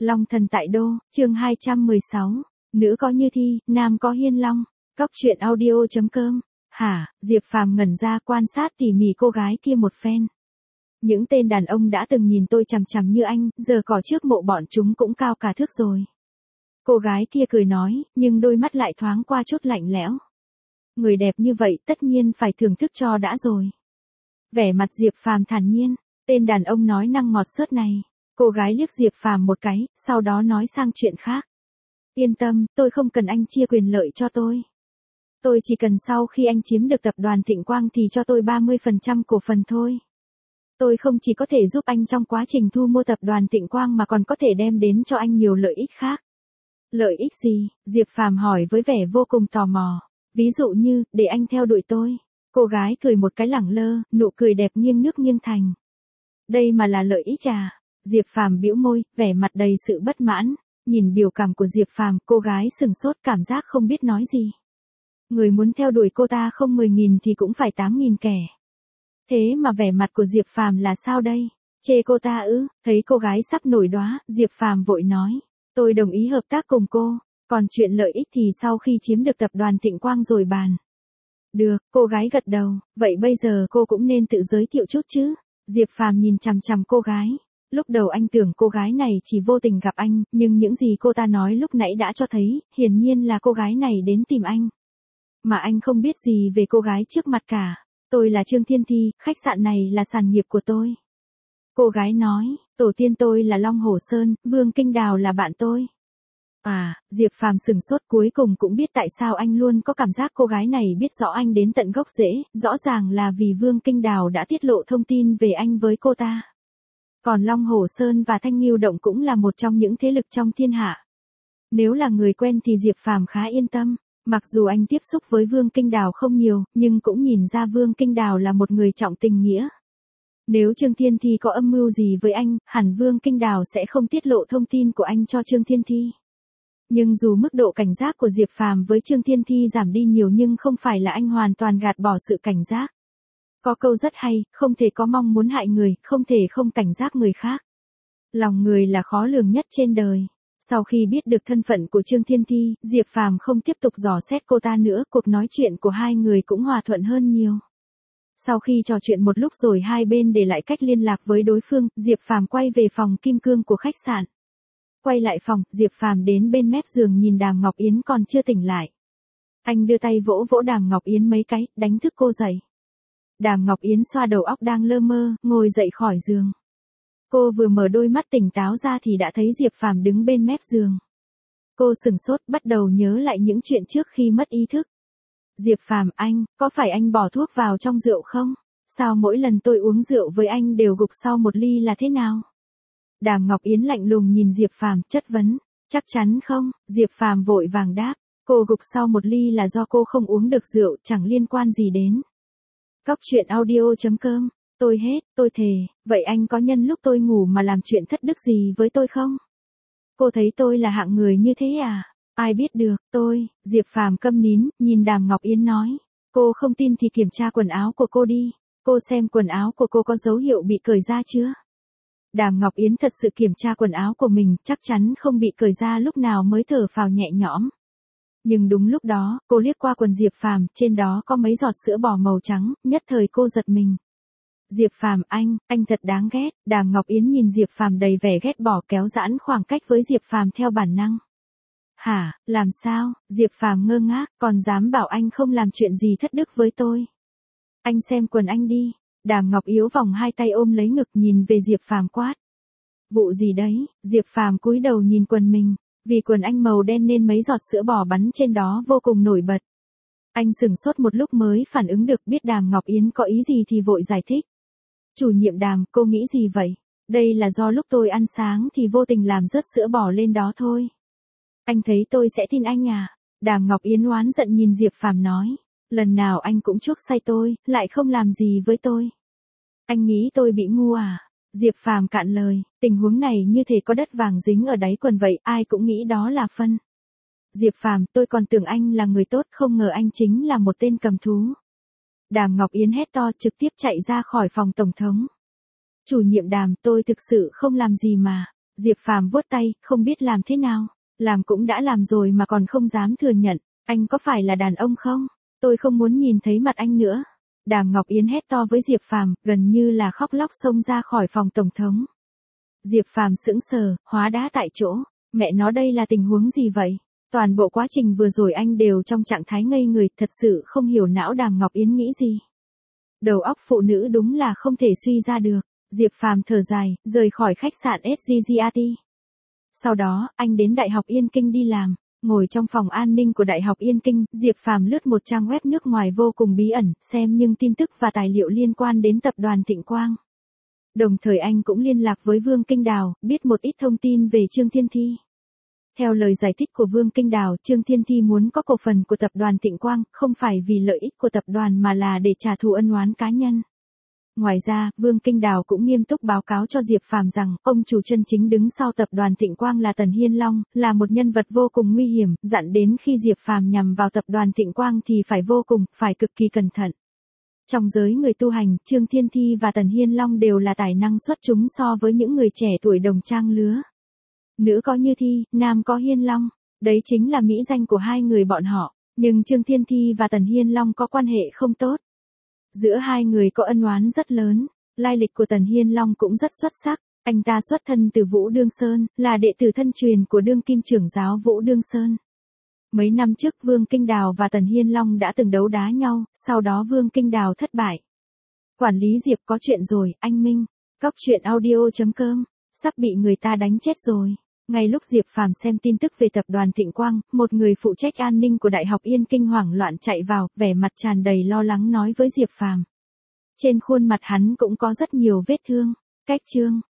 Long thần tại đô, chương 216. Nữ có như thi, nam có hiên long. Cóc truyện audio.com. Hả? Diệp Phàm ngẩn ra quan sát tỉ mỉ cô gái kia một phen. Những tên đàn ông đã từng nhìn tôi chằm chằm như anh, giờ cỏ trước mộ bọn chúng cũng cao cả thước rồi. Cô gái kia cười nói, nhưng đôi mắt lại thoáng qua chút lạnh lẽo. Người đẹp như vậy tất nhiên phải thưởng thức cho đã rồi. Vẻ mặt Diệp Phàm thản nhiên, tên đàn ông nói năng ngọt xớt này. Cô gái liếc Diệp Phàm một cái, sau đó nói sang chuyện khác. Yên tâm, tôi không cần anh chia quyền lợi cho tôi. Tôi chỉ cần sau khi anh chiếm được tập đoàn Thịnh Quang thì cho tôi 30% cổ phần thôi. Tôi không chỉ có thể giúp anh trong quá trình thu mua tập đoàn Thịnh Quang mà còn có thể đem đến cho anh nhiều lợi ích khác. Lợi ích gì? Diệp Phàm hỏi với vẻ vô cùng tò mò. Ví dụ như, để anh theo đuổi tôi. Cô gái cười một cái lẳng lơ, nụ cười đẹp nghiêng nước nghiêng thành. Đây mà là lợi ích à? Diệp Phàm bĩu môi, vẻ mặt đầy sự bất mãn. Nhìn biểu cảm của Diệp Phàm, cô gái sừng sốt cảm giác không biết nói gì. Người muốn theo đuổi cô ta không 10.000 thì cũng phải 8.000 kẻ. Thế mà vẻ mặt của Diệp Phàm là sao đây? Chê cô ta ư? Thấy cô gái sắp nổi đoá, Diệp Phàm vội nói. Tôi đồng ý hợp tác cùng cô, còn chuyện lợi ích thì sau khi chiếm được tập đoàn Thịnh Quang rồi bàn. Được, cô gái gật đầu, vậy bây giờ cô cũng nên tự giới thiệu chút chứ. Diệp Phàm nhìn chằm chằm cô gái. Lúc đầu anh tưởng cô gái này chỉ vô tình gặp anh, nhưng những gì cô ta nói lúc nãy đã cho thấy, hiển nhiên là cô gái này đến tìm anh. Mà anh không biết gì về cô gái trước mặt cả. Tôi là Trương Thiên Thi, khách sạn này là sản nghiệp của tôi. Cô gái nói, tổ tiên tôi là Long Hồ Sơn, Vương Kinh Đào là bạn tôi. À, Diệp Phàm sừng sốt cuối cùng cũng biết tại sao anh luôn có cảm giác cô gái này biết rõ anh đến tận gốc rễ, rõ ràng là vì Vương Kinh Đào đã tiết lộ thông tin về anh với cô ta. Còn Long Hồ Sơn và Thanh Nghiêu Động cũng là một trong những thế lực trong thiên hạ. Nếu là người quen thì Diệp Phàm khá yên tâm, mặc dù anh tiếp xúc với Vương Kinh Đào không nhiều, nhưng cũng nhìn ra Vương Kinh Đào là một người trọng tình nghĩa. Nếu Trương Thiên Thi có âm mưu gì với anh, hẳn Vương Kinh Đào sẽ không tiết lộ thông tin của anh cho Trương Thiên Thi. Nhưng dù mức độ cảnh giác của Diệp Phàm với Trương Thiên Thi giảm đi nhiều nhưng không phải là anh hoàn toàn gạt bỏ sự cảnh giác. Có câu rất hay, không thể có mong muốn hại người, không thể không cảnh giác người khác. Lòng người là khó lường nhất trên đời. Sau khi biết được thân phận của Trương Thiên Thi, Diệp Phàm không tiếp tục dò xét cô ta nữa, cuộc nói chuyện của hai người cũng hòa thuận hơn nhiều. Sau khi trò chuyện một lúc rồi hai bên để lại cách liên lạc với đối phương, Diệp Phàm quay về phòng kim cương của khách sạn. Quay lại phòng, Diệp Phàm đến bên mép giường nhìn Đàm Ngọc Yến còn chưa tỉnh lại. Anh đưa tay vỗ vỗ Đàm Ngọc Yến mấy cái, đánh thức cô dậy. Đàm Ngọc Yến xoa đầu óc đang lơ mơ, ngồi dậy khỏi giường. Cô vừa mở đôi mắt tỉnh táo ra thì đã thấy Diệp Phàm đứng bên mép giường. Cô sừng sốt, bắt đầu nhớ lại những chuyện trước khi mất ý thức. Diệp Phàm, anh, có phải anh bỏ thuốc vào trong rượu không? Sao mỗi lần tôi uống rượu với anh đều gục sau một ly là thế nào? Đàm Ngọc Yến lạnh lùng nhìn Diệp Phàm, chất vấn. Chắc chắn không? Diệp Phàm vội vàng đáp. Cô gục sau một ly là do cô không uống được rượu, chẳng liên quan gì đến. Cóc truyện audio.com. Tôi hết, tôi thề, vậy anh có nhân lúc tôi ngủ mà làm chuyện thất đức gì với tôi không? Cô thấy tôi là hạng người như thế à? Ai biết được, Diệp Phàm câm nín, nhìn Đàm Ngọc Yến nói. Cô không tin thì kiểm tra quần áo của cô đi. Cô xem quần áo của cô có dấu hiệu bị cởi ra chưa? Đàm Ngọc Yến thật sự kiểm tra quần áo của mình, chắc chắn không bị cởi ra lúc nào mới thở phào nhẹ nhõm. Nhưng đúng lúc đó, cô liếc qua quần Diệp Phàm, trên đó có mấy giọt sữa bò màu trắng, nhất thời cô giật mình. Diệp Phàm, anh thật đáng ghét. Đàm Ngọc Yến nhìn Diệp Phàm đầy vẻ ghét bỏ kéo giãn khoảng cách với Diệp Phàm theo bản năng. Hả, làm sao? Diệp Phàm ngơ ngác, còn dám bảo anh không làm chuyện gì thất đức với tôi. Anh xem quần anh đi. Đàm Ngọc Yến vòng hai tay ôm lấy ngực nhìn về Diệp Phàm quát. Vụ gì đấy? Diệp Phàm cúi đầu nhìn quần mình, vì quần anh màu đen nên mấy giọt sữa bò bắn trên đó vô cùng nổi bật. Anh sửng sốt một lúc mới phản ứng được, biết Đàm Ngọc Yến có ý gì thì vội giải thích. Chủ nhiệm Đàm, cô nghĩ gì vậy? Đây là do lúc tôi ăn sáng thì vô tình làm rớt sữa bò lên đó thôi. Anh thấy tôi sẽ tin anh à? Đàm Ngọc Yến oán giận nhìn Diệp Phàm nói. Lần nào anh cũng chuốc say tôi, lại không làm gì với tôi. Anh nghĩ tôi bị ngu à? Diệp Phàm cạn lời, tình huống này như thể có đất vàng dính ở đáy quần vậy, ai cũng nghĩ đó là phân. Diệp Phàm, tôi còn tưởng anh là người tốt, không ngờ anh chính là một tên cầm thú. Đàm Ngọc Yến hét to, trực tiếp chạy ra khỏi phòng tổng thống. Chủ nhiệm Đàm, tôi thực sự không làm gì mà. Diệp Phàm vuốt tay, không biết làm thế nào. Làm cũng đã làm rồi mà còn không dám thừa nhận. Anh có phải là đàn ông không? Tôi không muốn nhìn thấy mặt anh nữa. Đàm Ngọc Yến hét to với Diệp Phàm, gần như là khóc lóc xông ra khỏi phòng tổng thống. Diệp Phàm sững sờ, hóa đá tại chỗ. Mẹ nó, đây là tình huống gì vậy? Toàn bộ quá trình vừa rồi anh đều trong trạng thái ngây người, thật sự không hiểu não Đàm Ngọc Yến nghĩ gì. Đầu óc phụ nữ đúng là không thể suy ra được. Diệp Phàm thở dài, rời khỏi khách sạn SGGRT. Sau đó, anh đến Đại học Yên Kinh đi làm. Ngồi trong phòng an ninh của Đại học Yên Kinh, Diệp Phàm lướt một trang web nước ngoài vô cùng bí ẩn, xem những tin tức và tài liệu liên quan đến tập đoàn Thịnh Quang. Đồng thời anh cũng liên lạc với Vương Kinh Đào, biết một ít thông tin về Trương Thiên Thi. Theo lời giải thích của Vương Kinh Đào, Trương Thiên Thi muốn có cổ phần của tập đoàn Thịnh Quang, không phải vì lợi ích của tập đoàn mà là để trả thù ân oán cá nhân. Ngoài ra, Vương Kinh Đào cũng nghiêm túc báo cáo cho Diệp Phàm rằng, ông chủ chân chính đứng sau tập đoàn Thịnh Quang là Tần Hiên Long, là một nhân vật vô cùng nguy hiểm, dặn đến khi Diệp Phàm nhằm vào tập đoàn Thịnh Quang thì phải cực kỳ cẩn thận. Trong giới người tu hành, Trương Thiên Thi và Tần Hiên Long đều là tài năng xuất chúng so với những người trẻ tuổi đồng trang lứa. Nữ có Như Thi, nam có Hiên Long, đấy chính là mỹ danh của hai người bọn họ, nhưng Trương Thiên Thi và Tần Hiên Long có quan hệ không tốt. Giữa hai người có ân oán rất lớn, lai lịch của Tần Hiên Long cũng rất xuất sắc, anh ta xuất thân từ Vũ Đương Sơn, là đệ tử thân truyền của đương kim trưởng giáo Vũ Đương Sơn. Mấy năm trước Vương Kinh Đào và Tần Hiên Long đã từng đấu đá nhau, sau đó Vương Kinh Đào thất bại. Quản lý Diệp có chuyện rồi, anh Minh. Cóc truyện audio.com, sắp bị người ta đánh chết rồi. Ngay lúc Diệp Phàm xem tin tức về tập đoàn Thịnh Quang, một người phụ trách an ninh của Đại học Yên Kinh hoảng loạn chạy vào, vẻ mặt tràn đầy lo lắng nói với Diệp Phàm. Trên khuôn mặt hắn cũng có rất nhiều vết thương. Cách chương